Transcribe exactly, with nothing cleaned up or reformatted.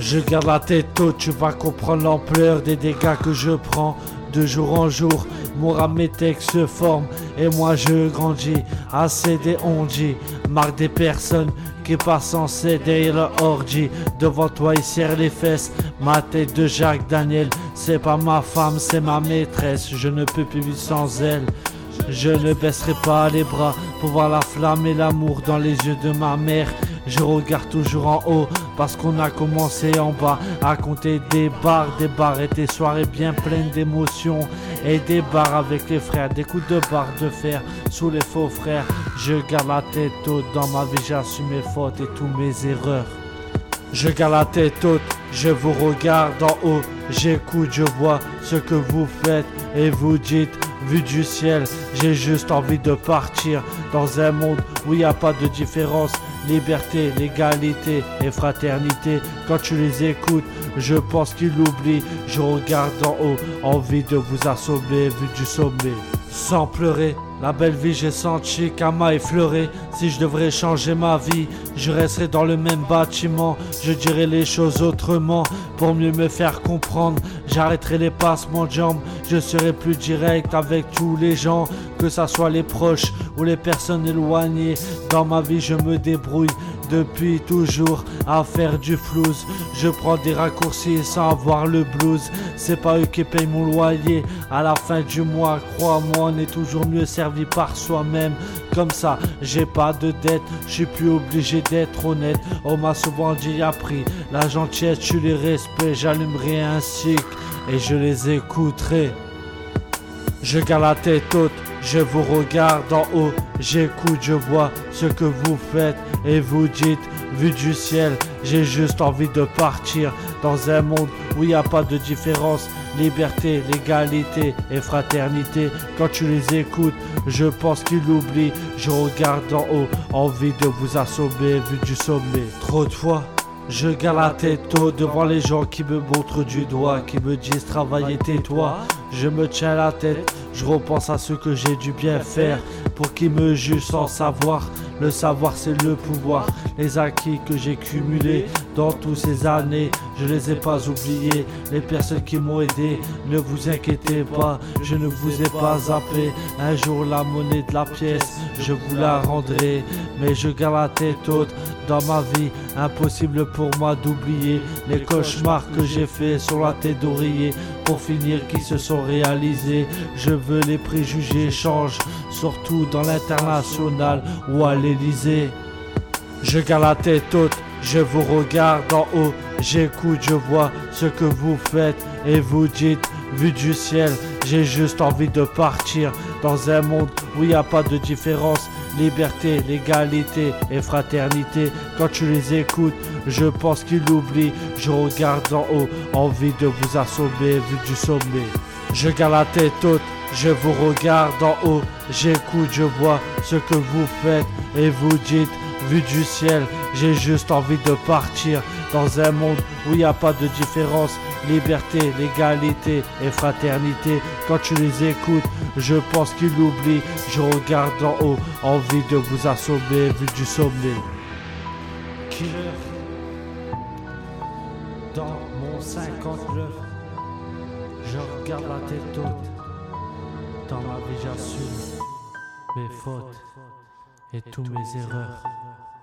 Je garde la tête haute, tu vas comprendre l'ampleur des dégâts que je prends. De jour en jour, mon rap, mes textes se forment et moi je grandis. Assez des ondis, marque des personnes qui passent sans céder leur orgie. Devant toi il serre les fesses, ma tête de Jacques Daniel. C'est pas ma femme, c'est ma maîtresse, je ne peux plus vivre sans elle. Je ne baisserai pas les bras pour voir la flamme et l'amour dans les yeux de ma mère. Je regarde toujours en haut parce qu'on a commencé en bas à compter des bars, des bars et des soirées bien pleines d'émotions. Et des bars avec les frères, des coups de barre de fer sous les faux frères. Je garde la tête haute, dans ma vie j'assume mes fautes et tous mes erreurs. Je garde la tête haute, je vous regarde en haut. J'écoute, je vois ce que vous faites et vous dites. Vu du ciel, j'ai juste envie de partir dans un monde où il n'y a pas de différence. Liberté, l'égalité et fraternité. Quand tu les écoutes, je pense qu'ils l'oublient. Je regarde en haut, envie de vous assommer vu du sommet. Sans pleurer, la belle vie j'ai senti qu'elle m'a effleuré. Si je devrais changer ma vie, je resterais dans le même bâtiment. Je dirais les choses autrement pour mieux me faire comprendre. J'arrêterai les passements de jambes, je serai plus direct avec tous les gens, que ça soit les proches ou les personnes éloignées. Dans ma vie je me débrouille depuis toujours à faire du flouze. Je prends des raccourcis sans avoir le blues. C'est pas eux qui payent mon loyer à la fin du mois. Crois-moi, on est toujours mieux servi par soi-même. Comme ça, j'ai pas de dette, je suis plus obligé d'être honnête. On m'a souvent dit appris la gentillesse, tu les respects. J'allumerai un cycle et je les écouterai. Je garde la tête haute, je vous regarde en haut. J'écoute, je vois ce que vous faites et vous dites. Vu du ciel, j'ai juste envie de partir dans un monde où il n'y a pas de différence. Liberté, l'égalité et fraternité. Quand tu les écoutes, je pense qu'ils l'oublient. Je regarde en haut, envie de vous assommer vu du sommet. Trop de fois, je garde la tête haute devant les gens qui me montrent du doigt, qui me disent travailler, tais-toi. Je me tiens la tête, je repense à ce que j'ai dû bien faire pour qu'ils me jugent sans savoir. Le savoir c'est le pouvoir, les acquis que j'ai cumulés dans toutes ces années, je les ai pas oubliés. Les personnes qui m'ont aidé, ne vous inquiétez pas, je ne vous ai pas zappé. Un jour la monnaie de la pièce, je vous la rendrai. Mais je garde la tête haute dans ma vie, impossible pour moi d'oublier les cauchemars que j'ai fait sur la tête d'oreiller. Pour finir qui se sont réalisés, je veux les préjugés changent, surtout dans l'international ou à l'Élysée. Je garde la tête haute, je vous regarde en haut. J'écoute, je vois ce que vous faites et vous dites. Vu du ciel, j'ai juste envie de partir dans un monde où il n'y a pas de différence. Liberté, l'égalité et fraternité. Quand tu les écoutes, je pense qu'ils l'oublient. Je regarde en haut, envie de vous assommer vu du sommet. Je garde la tête haute, je vous regarde en haut. J'écoute, je vois ce que vous faites et vous dites. Vu du ciel, j'ai juste envie de partir dans un monde où il n'y a pas de différence. Liberté, l'égalité et fraternité. Quand tu les écoutes, je pense qu'ils l'oublient. Je regarde en haut, envie de vous assommer vu du sommet. Killer, dans mon cinquante-neuf, je regarde la tête haute. Dans ma vie j'assume mes fautes et toutes mes erreurs.